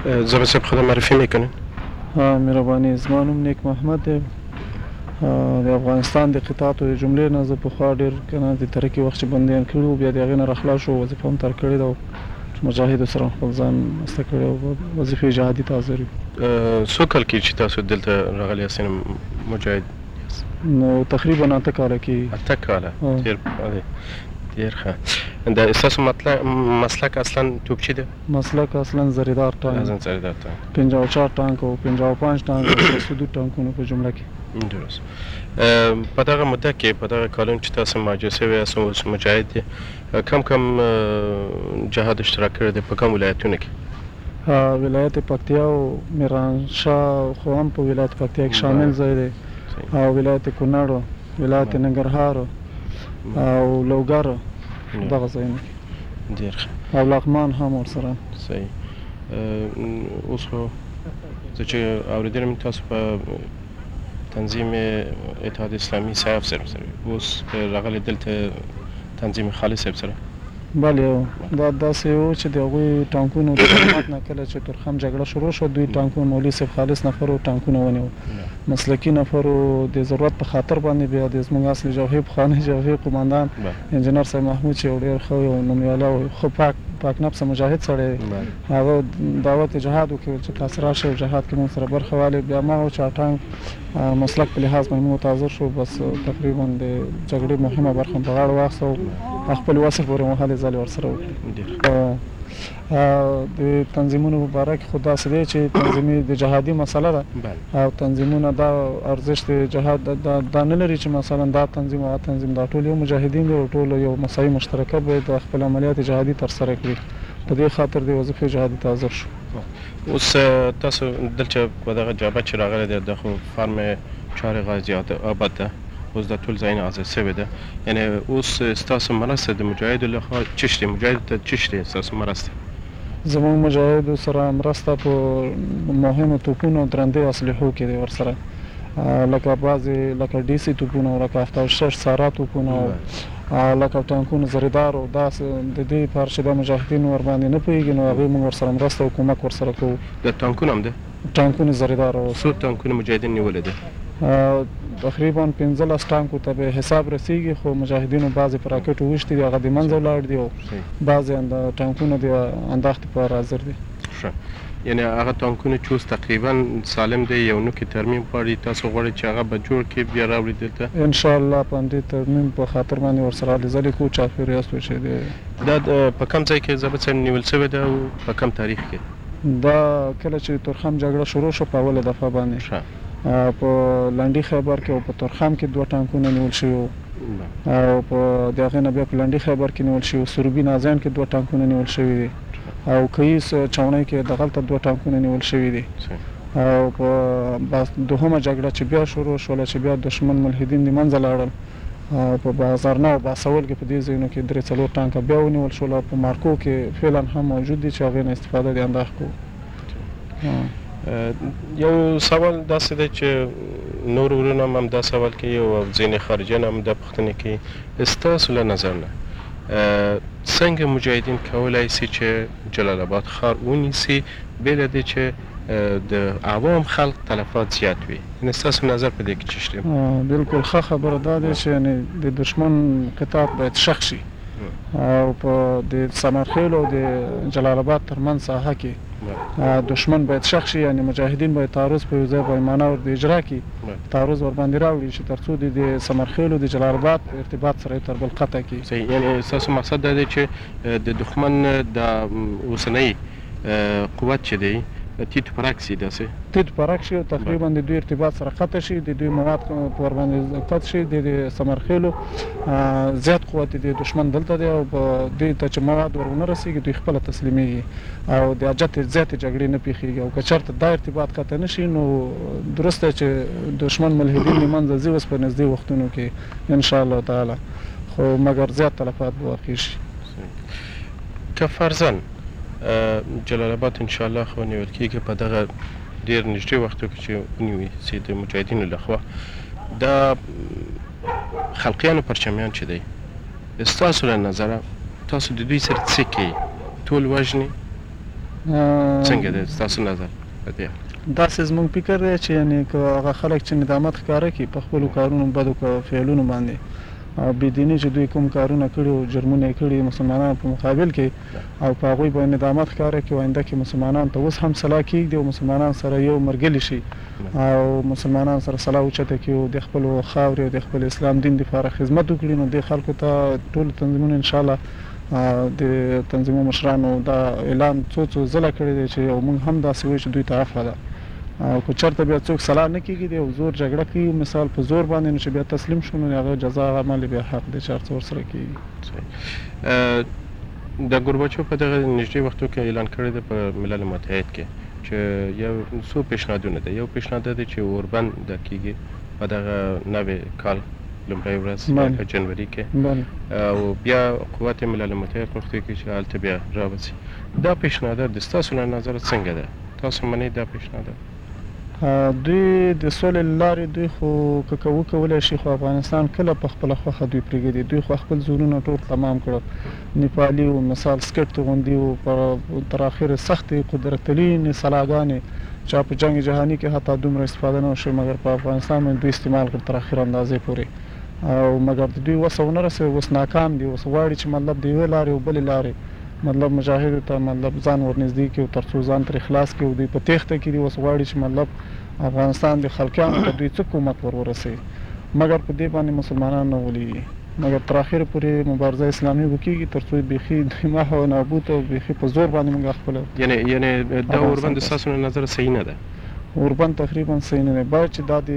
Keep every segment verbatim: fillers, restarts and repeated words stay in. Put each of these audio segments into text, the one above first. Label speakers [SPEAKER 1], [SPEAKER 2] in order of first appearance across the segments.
[SPEAKER 1] زه به صاحب خود معرفي میکنین؟
[SPEAKER 2] مهرباني، زما نوم نیک محمد دی. د افغانستان د قطاعاتو د جملې نه زه پخوا ډېر که نه د ترکي وخت چې بندیان کړي وو، بیا د هغې نه راخلاص شو، وظیفه هم ترک کړې ده او مجاهدو سره خپل ځان مسته کړی او وظیفې جهادي ته حاضر یو.
[SPEAKER 1] څو کال کېږي چې تاسو دلته راغلي یاست مجاهد؟
[SPEAKER 2] نو تقریبا اته کاله کېږي.
[SPEAKER 1] اته کاله؟ ډېر ډېر ښه. د ستاسو مسلک اصلا توپچي ده؟
[SPEAKER 2] مسلک اصلا زریدار ټانک.
[SPEAKER 1] زریدار ټانک.
[SPEAKER 2] پنځه او چار ټانک او پنځه او پنځ ټانک او شل سدود ټانکونه په جمله کې.
[SPEAKER 1] درست. په دغه مدته کې په دغه کالونو چې تاسو مهاجر شوي یاست اوس مجاهد دي، کم کم جهاد اشتراک کړی دی په کوم ولایتونو کې؟
[SPEAKER 2] ولایت پکتیا او میرانشاه خو هم په ولایت پکتیا کې شامل ځای دی، او ولایت کونړ، ولایت ننګرهار او لوګر دغه ځایونه کې.
[SPEAKER 1] ډېر ښه.
[SPEAKER 2] او لغمان هم ورسره.
[SPEAKER 1] صحیح. اوس خو زه چې اورېدلی یم تاسو په تنظیم اتحاد اسلامي صاحب سره اوس راغلی دلته تنظیم خالد صاحب سره؟
[SPEAKER 2] بله، دا داسې و چې د هغوی ټانکونو د خدمات نه کله چې تورخم جګړه شروع شوه، دوی ټانکونه مولوي صاحب خالص نفرو ټانکونه ونیول، مسلکي نفرو د ضرورت په خاطر باندې بیا د زموږ اصلي جوهې پخوانی جوهې قماندان انجینر صاحب محمود چې یو ډېر ښه او نومیالی او ښه پاک پاک نفسه مجاهد سړی دی، هغه دعوت جهاد وکړ چې تاسو راشئ او جهاد کې موږ سره برخه والئ. بیا ما و چې ټانک مسلک په لحاظ باندې موږ حاضر شو، بس تقریبا د جګړې مهمه برخه په غاړه واخیسته او خپل وسه پورې مهالې ځلې ورسره وکړې. د تنظیمونو په باره کې خو داسې دی چې تنظیمي د جهادي مسله ده او تنظیمونه دا ارزښت د جهاد دا نه لري چې مثلا دا تنظیم او تنظیم دا ټول یو مجاهدین دي او ټول یو مسایي مشترکه باید خپل عملیات جهادي ترسره کړي. په دې خاطر د وظیفې جهادي ته حاضر شو.
[SPEAKER 1] اوس تاسو دلته په دغه جبهه چې راغلی دی د خو فارم چهار غازي آباد ده، اوس دا ټول ځایونه آزاد شوي ده، یعنې اوس ستاسو مرسته د مجاهدو لخوا څه شته؟ مجاهدو ته څه شته ستاسو مرسته؟
[SPEAKER 2] زموږ مجاهدو سره مرسته په مهمو توپونو او درندې اسلحو کې دی ورسره، لکه بعضې لکه ډي سي توپونه، لکه هفته شش ساره توپونه، لکه ټانکونه زریدار او داسې د دې لپاره چې دا مجاهدین ورباندې نه پوهېږي نو هغوی موږ ورسره مرسته او کومک ورسره کوو.
[SPEAKER 1] د ټانکونه هم ده؟
[SPEAKER 2] ټانکونه زریدار.
[SPEAKER 1] څو ټانکونه مجاهدین نیولی ده؟
[SPEAKER 2] تقریبا پنځلس ټانکو ته به حساب رسیږي، خو مجاهدینو بعضې په راکټو ویشتي دي، هغه د منځه ولاړ دي او بعضې ټانکونه د انداختې په حاضر دي.
[SPEAKER 1] ښه، یعنې هغه ټانکونه چې اوس تقریبا سالم دی، یو نوکې ترمیم غواړي، تاسو غواړئ چې هغه به جوړ کړي بیا راوړي دلته؟
[SPEAKER 2] انشاءالله په همدې ترمیم په خاطر باندې ورسره هلې ځلې کوو چاپېر یاستو چې
[SPEAKER 1] دا په کوم ځای کې ضابط صاحب نیول شوې ده او په کوم تاریخ کې؟
[SPEAKER 2] دا کله چې تورخم جګړه شروع شو په اوله دفعه باندې په لنډي خیبر کې او په تورخم کې دوه ټانکونه نیول شوي وو، او په د هغې نه بیا په لنډي خیبر کې نیول شوي وو، سروبي نازیان کې دوه ټانکونه نیول شوي دي، او کیس چاونۍ کې دغلته دوه ټانکونه نیول شوي دي. او په دوهمه جګړه چې بیا شروع شوله چې بیا دښمن ملحدین د منځه لاړل، په بازارنه او باسول کې په دې ځایونو کې درې څلور ټانکه بیا ونیول شول، او په مارکو کې فعلا هم موجود دي چې هغې نه استفاده د انداخ کوو.
[SPEAKER 1] یو سوال داسې دی چې نور ورونه هم همدا سوال کوي او ځینې خارجیان هم دا پوښتنې کوي، ستاسو له نظر نه څنګه مجاهدین کولی سي چې جلال آباد ښار ونیسي بې له دې چې د عوام خلق تلفات زیات وي؟ یعنې ستاسو نظر په دې کې څه شته؟
[SPEAKER 2] بلکل ښه خبره دا دی چې یعنې د دښمن قطاعت باید شخ شي، او په د سمرخیل او د جلال آباد ترمنځ ساحه کې دښمن باید شخ شي، یعنې مجاهدین باید تعرض په یو ځای پیمانه ور د اجرا کړي، تعرض ورباندې راوړي چې تر څو د سمرخیل او د جلال آباد ارتباط سره تر بل قطع کړي.
[SPEAKER 1] صحیح، یعنې ستاسو مقصد دا دی چې د دښمن د اوسنی قوت چې دی تیت پرک شي، داسې
[SPEAKER 2] تیت پرک شي، تقریبا د دوی ارتباط سره قطع شي، د دوی مواد په ورباندې قطع شي، د سمرخیلو زیات قوت د دښمن دلته دی او په دې ته چې مواد ور ونه رسېږي دوی خپله تسلیمېږي او د اجت زیاتې جګړې نه پېښېږي، او که چېرته دا ارتباط قطع نه شي نو درسته چې دښمن ملحدین د منځه ځي اوس په نږدې وختونو کې انشاءالله تعالی، خو مګر زیات تلفات به واقع شي.
[SPEAKER 1] که فرضاً جلال آباد انشاءالله خو نیول کېږي په دغه ډېر نږدې وختو کې چې ونیوي سي د مجاهدینو لخوا، دا خلقیانو پرچمیان چې دی ستاسو له نظره تاسو د دوی سره څه کوئ؟ ټول وژنئ څنګه دی ستاسو نظر په دې؟
[SPEAKER 2] داسې زموږ فکر دی چې یعنې که هغه خلک چې ندامت ښکاره کړي په خپلو کارونو بدو فعلونو باندې او بېدیني چې دوی کوم کارونه کړي او جرمونه یې کړي مسلمانانو په مقابل کې او په هغوی باندې ندامت ښکاره کړي او آینده کې مسلمانانو ته اوس هم صلاح کېږدي او مسلمانان سره یو مرګلي شي او مسلمانان سره صلاح اوچته کړي او د خپلو خاورې او د خپل اسلام دین دپاره خدمت وکړي نو دې خلکو ته ټولو تنظیمونو انشاءالله د تنظیمو مشرانو دا اعلان څو څو ځله کړی دی چې او موږ هم داسې وایو چې دوی ته عفوه ده او که چېرته بیا څوک صلاح نه کېږي او زور جګړه کوي مثال په زور باندې نو چې بیا تسلیم شو نو هغه جزا عمل بیا حق دی چې هر څه ورسره کېږي.
[SPEAKER 1] د ګورباچوف په دغه نږدې وختو کې اعلان کړی دی په ملل متحد کې چې یو څو پیشنهادونه ده. یو پیشنهاد دی چې اوربند د کېږي په دغه نوې کال لومړۍ ورځ په جنوري کې او بیا قوات ملل متحد غوښتي کې چې هلته بیا راوځي. دا پیشنهاد د ستاسو له نظره څنګه ده؟ تاسو منئ دا پیشنهاد؟
[SPEAKER 2] دوی د سولې له لارې دوی خو که وکولی شي خو افغانستان کله په خپله خوښه دوی پرېږدي. دوی خو خپل زورونه ټول تمام کړل. نیپالي و مثال سکټ توغندي و تر اخره سختې قدرتلینې سلاګانې چا په جنګ جهاني کې حتی دومره استفاده نه وشوه مګر په افغانستان باندې دوی استعمال کړ تر اخره اندازې پورې او مګر د دوی وسه ونه رسوي. اوس ناکام دي. اوس غواړي چې مطلب د یوې لارې او بلې لارې مطلب مجاهدو ته مطلب ځان ورنږدې کړي او تر څو ځان ترې خلاص کړي او دوی په تېښته کې دي. اوس غواړي چې مطلب افغانستان د خلقیانو ته دوی څه کومک ور ورسوي مګر په دې باندې مسلمانان نه غولېږي مګر تر اخره پورې مبارزه اسلامي وکړي تر څو بیخي دوی محو او نابود او بیخي په زور باندې موږ خپله
[SPEAKER 1] یعنې یعنې دا اوربند د ستاسو له نظره صحیح نه ده؟
[SPEAKER 2] اوربند تقریبا صحیح نه دی. باید چې دا د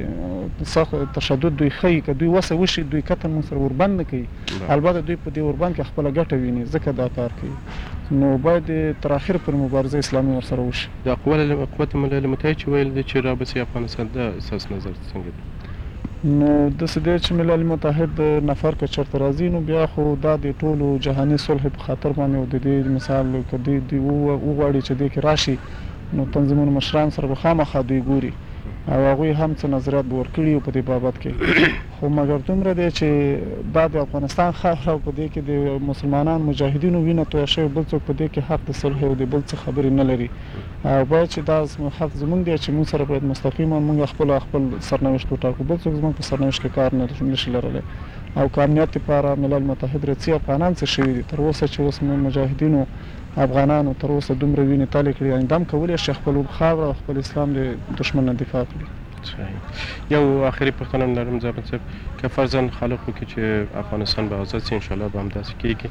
[SPEAKER 2] سخت تشدد دوی ښیي که دوی وسه وشي دوی قطعا موږ سره اوربند نه کوي. البته دوی په دې اوربند کې خپله ګټه ویني ځکه دا کار کوي نو باید تر اخره پورې مبارزه اسلامي ورسره وشي.
[SPEAKER 1] دا قوت ملل متحد چې ویل دی چې رابسي افغانستان دا ستاسو نظر څنګه دی؟
[SPEAKER 2] نو داسې دی چې ملل متحد نفر که چېرته راځي نو بیا خو دا د ټولو جهاني صلح په خاطر باندې او د دې مثال که دوی دوی وغواړي چې دې کې راشي نو تنظیمونو مشران سره به خامخا دوی ګوري او هغوی هم څه نظریات به ورکړي په دې بابت کې خو مګر دومره دی چې دا د افغانستان خاوره او په دې کې د مسلمانانو مجاهدینو وینه تویه شوې بل څوک په دې کې حق د صلح او د بل څه خبرې نه لري او باید چې دا حق زموږ دی چې موږ سره باید مستقیما موږ خپل خپل سرنوشت وټاکو بل څوک زموږ په سرنوشت کې کار نه شي لرلی او که امنیت لپاره ملل متحد رڅي افغانان څه شوي دي تر اوسه چې اوس مجاهدینو افغانانو تر اوسه دومره وینې تالې کړي آینده هم کولی شي خپل خاوره او خپل اسلام د دښمن نه دفاع کړي.
[SPEAKER 1] صحیح. یو آخري پوښتنه هم لرم زابل صاحب که فرضاً خلق وکړي چې افغانستان به آزاد شي انشاءالله به همداسې کېږي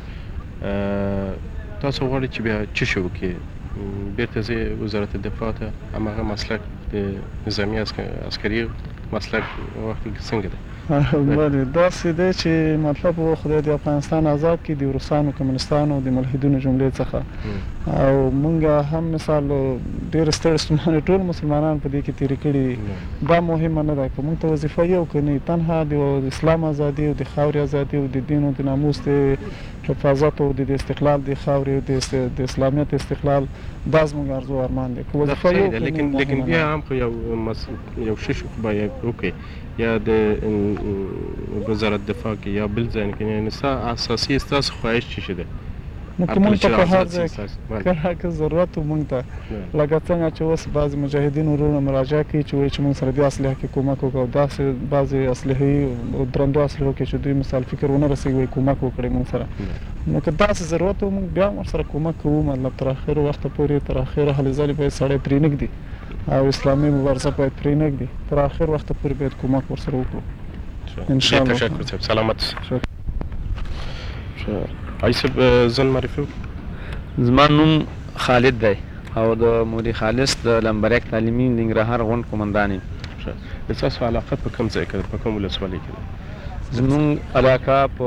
[SPEAKER 1] تاسو غواړئ چې بیا څه شی وکړي؟ بیرته ځئ وزارت دفاع ته هماغه مسلک د نظامي عسکري مسلک وخت کې څنګه دی؟
[SPEAKER 2] بله داسې دی چې مطلب خدای د افغانستان آزاد کړي د روسانو کمونستانو د ملحدینو جملې څخه او موږ هم مثال ډېر ستړي ستومانه ټول مسلمانان په دې کې تېرې کړي دا مهمه نه ده که موږ ته وظیفه یو که نه تنها د اسلام ازادي او د خاورې ازادي او د دین او د ناموس د حفاظت او د استقلال د خاورې او د اسلامیت استقلال دا زموږ ارزو ارمان دی که وظیفه یو
[SPEAKER 1] لیکن لیکن بیا هم خو یو یو شی خو باید وکړي یا د وزارت دفاع کې یا بل ځای کې یعنې ستا اساسي ستاسو خواهش څه شی دی؟
[SPEAKER 2] نو که موږ ته په هر ځای کې که ضرورت و موږ ته لکه څنګه چې اوس بعضې مجاهدین وروڼه مراجعه کوي چې وایي چې موږ سره دې اسلحه کې کومک وکړو داسې بعضې اسلحې او درندو اسلحو کې چې دوی مثال فکر ونه رسوي وایي کومک وکړئ موږ سره نو که داسې ضرورت و موږ بیا هم ورسره کومک کوو مطلب تر اخره وخته پورې تر اخره هلې ځلې باید سړی پرې نږدي او اسلامي مبارزه باید پرې نږدي تر اخر وخته پورې باید کومک ورسره وکړو انشاءالله.
[SPEAKER 1] تشکر صاحب سلامت. آی صاحب ځان معرفي وکړئ.
[SPEAKER 3] زما نوم خالد دی او د مولي خالص د لمبرک تعلیمي ننګرهار غونډ قومندان یم.
[SPEAKER 1] ستاسو علاقه په کوم ځای کې ده؟ په کوم ولسوالۍ کې ده؟
[SPEAKER 3] زموږ علاقه په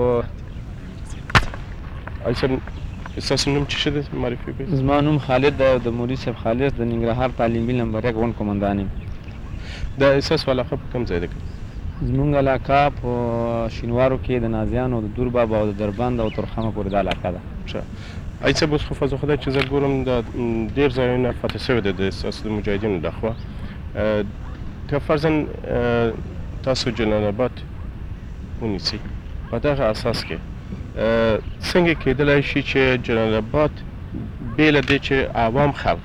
[SPEAKER 1] آی صاحب ستاسو نوم څه دی معرفي کړئ؟
[SPEAKER 3] زما نوم خالد دی او د مولي صاحب خالص د ننګرهار تعلیمي لمبرک غونډ قومندان یم.
[SPEAKER 1] دا ستاسو علاقه په کوم ځای ده؟
[SPEAKER 3] زموږ علاقه په شینوارو کې د نازیانو د دورباب او د دربند او ترخمه پورې دا علاقه ده.
[SPEAKER 1] آی صاحب اوس خو فضل خدای چې زه ګورم د ډېر ځایونه فتح شوي دی د ستاسو د مجاهدینو لخوا که فرضاً تاسو جلال آباد ونیسئ په دغه اساس کې څنګه کېدلی شي چې جلال آباد بې له دې چې عوام خلک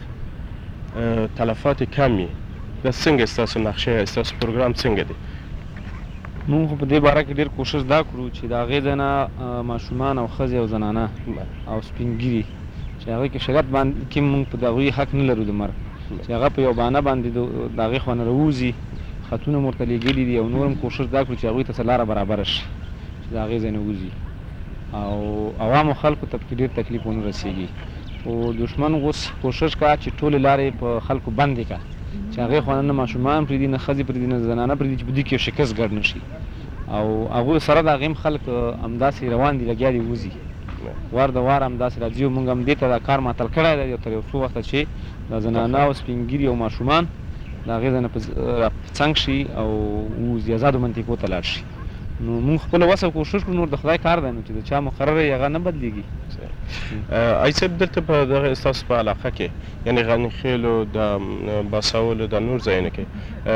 [SPEAKER 1] تلفات کم وي دا څنګه ستاسو نقشه ستاسو پروګرام څنګه دی؟
[SPEAKER 3] مونږ خو په دې باره کې ډېر کوشش دا کړو چې د هغې ځای نه ماشومان او ښځې او زنانه او سپین ږیري چې هغوی کې شریعت باندې کې مونږ په د هغوی حق نه لرو د مرګ چې هغه په یو بهانه باندې د هغې خوا نه راووځي خطونه مو ورته لېږلي دي او نور هم کوشش دا کړو چې هغوی ته څه لاره برابره شي چې د هغې ځای نه ووځي او عوامو خلکو ته پکې ډېر تکلیف ونه رسېږي خو دښمن اوس کوشش کوه چې ټولې لارې په خلکو بندې کړه چې هغې خوا نه ماشومان پرېږدي نه ښځې پرېږدي نه زنانه پرېږدي چې په دې کې یو شکست ګډ نه شي او هغوی سره د هغې هم خلک همداسې روان دي لګیا دي وځي وار د وار همداسې راځي او مونږ هم دې ته دا کار معطل کړی دی تر یو څو وخته چې د زنانه او سپین ږیري او ماشومان د هغې ځای نه په څنګ شي او ووځي ازادو منطقو ته لاړ شي نو مونږ خپله وسه کوشش کړو نور د خدای کار دی نو چې د چا مقرره یې هغه نه بدلېږي
[SPEAKER 1] ای صاحب دلته په دغه ستاسو په علاقه کې یعنې غني خیلو د باساولو د نور ځایونو کې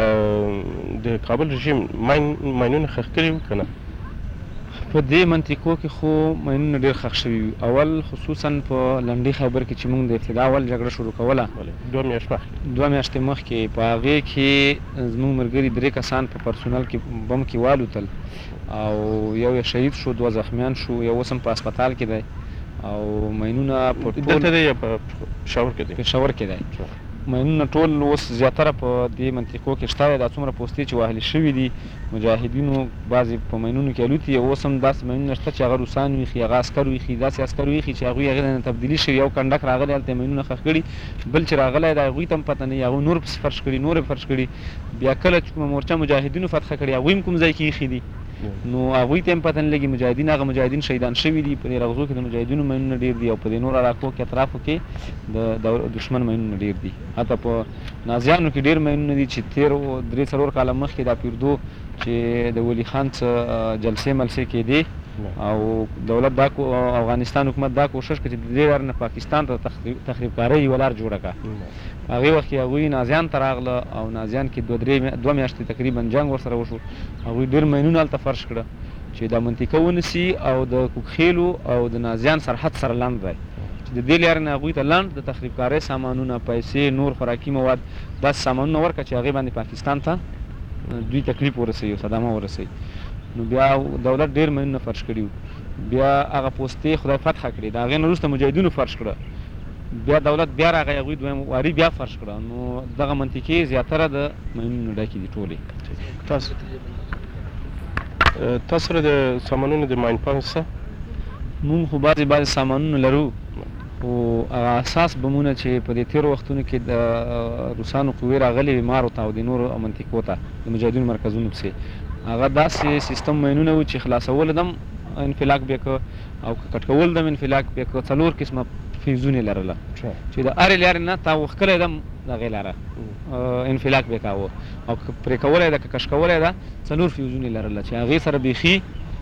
[SPEAKER 1] د کابل رژیم ماینونه ښخ کړي وو که نه؟
[SPEAKER 3] په دې منطقو کې خو ماینونه ډېر ښخ شوي وي اول خصوصا په لنډۍ خیبر کې چې مونږ د ابتدا اول جګړه شروع کوله
[SPEAKER 1] دوه میاشتې مخکې
[SPEAKER 3] دوه میاشتې مخکې په هغې کې زموږ ملګري درې کسان په پرسونل کې بم کې والوتل او یو یې شهید شو دوه زخمیان شو یو اوس هم په هسپتال کې دی او ماینونه په ټول
[SPEAKER 1] دلته دی یا په پېښور کې دی؟
[SPEAKER 3] پېښور کې دی ماینونه ټول اوس زیاتره په دې منطقو کې شته دی دا څومره پوستې چې وهلې شوي دي مجاهدینو بعضې په ماینونو کې الوتي او اوس هم داسې ماینونه شته چې هغه روسان ویښي هغه عسکر ویښي داسې عسکر ویښي چې هغوی هغې نه تبدیلي شوي یو کنډک راغلی هلته یې ماینونه ښخ کړي بل چې راغلی دی هغوی ته هم پته نه وي هغوی نور پسې فرش کړي نور یې فرش کړي بیا کله چې کومه مورچه مجاهدینو فتحه کړي هغوی هم کوم ځای کې ایښي دي نو هغوی ته هم پته نه لګي مجاهدین هغه مجاهدین شهیدان شوي دي په دې رغزو کې د مجاهدینو ماینونه ډېر دي او په دې نورو علاقو کې اطرافو کې د دښمن ماینونه ډېر دي حتی په نازیانو کې ډېر ماینونه دي چې تېر درې څلور کاله مخکې دا پیردو چې د ولی خان څه جلسې ملسې کېدې او دولت دا افغانستان حکومت دا کوشش کړي چې د دې لارې نه پاکستان ته تخریب کارۍ یوه لار جوړه کړه په هغې وخت کې هغوی نازیان ته راغله او نازیان کې دوه درې دوه میاشتې تقریبا جنګ ورسره وشو هغوی ډېر ماینونه هلته فرش کړه چې دا منطقه ونیسي او د کوکخیلو او د نازیان سرحد سره لنډ دی چې د دې لارې نه هغوی ته لنډ د تخریب کارۍ سامانونه پیسې نور خوراکي مواد داسې سامانونه ورکړه چې هغې باندې پاکستان ته دوی تکلیف ورسوي او صدمه ورسوي نو بیا دولت ډېر ماینونه فرش کړي بیا هغه پوستې خدای فتحه کړي د هغې نه وروسته مجاهدینو فرش کړه بیا دولت بیا راغی هغوی دویم واري بیا فرش کړه نو دغه منطقې زیاتره د ماینونو ډکې دي ټولې
[SPEAKER 1] تاسو تاسو سره د سامانونو د ماین پاس شته؟
[SPEAKER 3] مونږ خو بعضې بعضې سامانونه لرو خو هغه اساس بمونه چې په دې تېرو وختونو کې د روسانو قوې راغلې وې مارو ته او د نورو منطقو ته د مجاهدینو مرکزونو پسې هغه داسې سیستم ماینونه وو چې خلاصول دم انفلاک بیا که او کټ کول دم انفلاک بیا که څلور قسمه فیوزونه یې لرله چې د هرې لارې نه تا وښکلی دم د هغې لاره انفلاک بیا کاوه او که پرې کولی ده که کش کولی ده څلور فیوزونه یې لرله چې هغې سره بیخي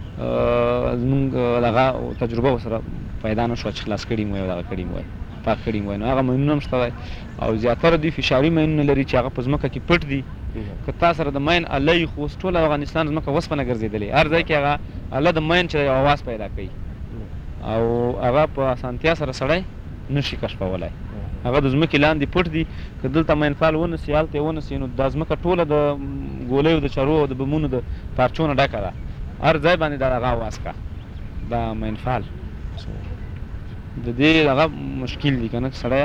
[SPEAKER 3] زمونږ دغه تجربه ورسره پیدا نه شوه چې خلاص کړي مو وی او دغه کړي مو وی پاک کړي مو وی نو هغه ماینونه هم شته دی او زیاتره دوی فشاري ماینونه لري چې هغه په ځمکه کې پټ دي که تا سره د ماین اله یي خو اوس ټول افغانستان ځمکه وسپنه ګرځېدلې هر ځای کې هغه اله د ماین چې یو اواز پیدا کوي او هغه په اسانتیا سره سړی نشي کشفولی هغه د ځمکې لاندې پټ دي که دلته ماینفال ونسي هلته یې ونسي نو دا ځمکه ټوله د ګولیو د چرو او د بمونو د پارچو نه ډکه ده هر ځای باندې دا هغه اواز کا دا ماینفال د دې هغه مشکل دي که نه سړی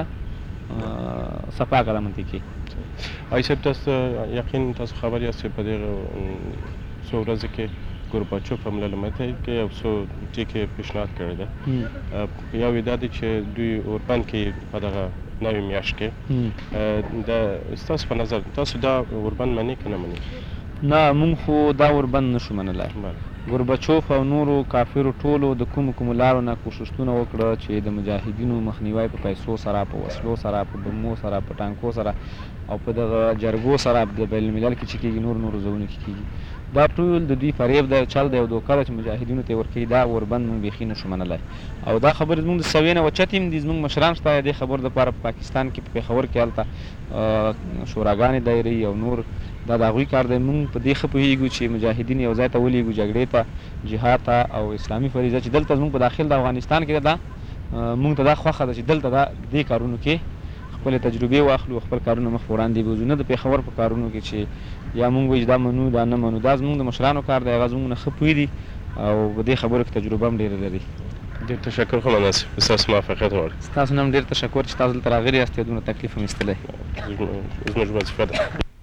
[SPEAKER 3] صفا کړه منطقې
[SPEAKER 1] آی صاحب تاسو یقین تاسو خبر یاست چې په دغه څو ورځو کې ګورباچوف حمله له مته کې یو څو ټکي پیشنهاد کړی ده یو یې دا دی چې دوی اوربند کې په دغه نوې میاشت کې د ستاسو په نظر تاسو دا اوربند منئ که نه منئ؟
[SPEAKER 3] نه مونږ خو دا اوربند نشو منلی ګورباچوف او نورو کافرو ټولو د کومو کومو لارو نه کوښښونه وکړه چې د مجاهدینو مخنیوی په پیسو سره په وسلو سره په بمو سره په ټانکو سره او په دغه جرګو سره د بین الملل کې چې کېږي نور نورو ځایونو کې کېږي دا ټول د دوی فریب دی چل دی او دوکه ده چې مجاهدینو ته یې ورکوي دا اوربند مونږ بیخي نشو منلی او دا خبرې زموږ د سویې نه اوچتې هم دي زموږ مشران شته دې خبرو دپاره په پاکستان کې په پېښور کې هلته شوراګانې دایروي او نور دا د هغوی کار دی مونږ په دې ښه پوهېږو چې مجاهدین یو ځای ته ولېږو جګړې ته جهاد ته او اسلامي فریضه چې دلته زموږ په داخل د افغانستان کې ده موږ ته دا خوښه ده چې دلته دا دې کارونو کې خپلې تجربې واخلو، خپل کارونه مخ په وړاندې بوځو، نه د پېښور په کارونو کې چې یا موږ وایو چې دا منو دا نه منو. دا زموږ د مشرانو کار دی، هغه زموږ نه ښه پوهېدي او په دې خبرو کې تجربه هم ډېره لري.
[SPEAKER 1] ډېر تشکر خو مناسب، ستاسو موافقت غواړي.
[SPEAKER 3] ستاسو نه هم ډېر تشکر چې تاسو دلته راغلي یاست، دومره تکلیف هم ایستلی.
[SPEAKER 1] زموږ وظیفه ده.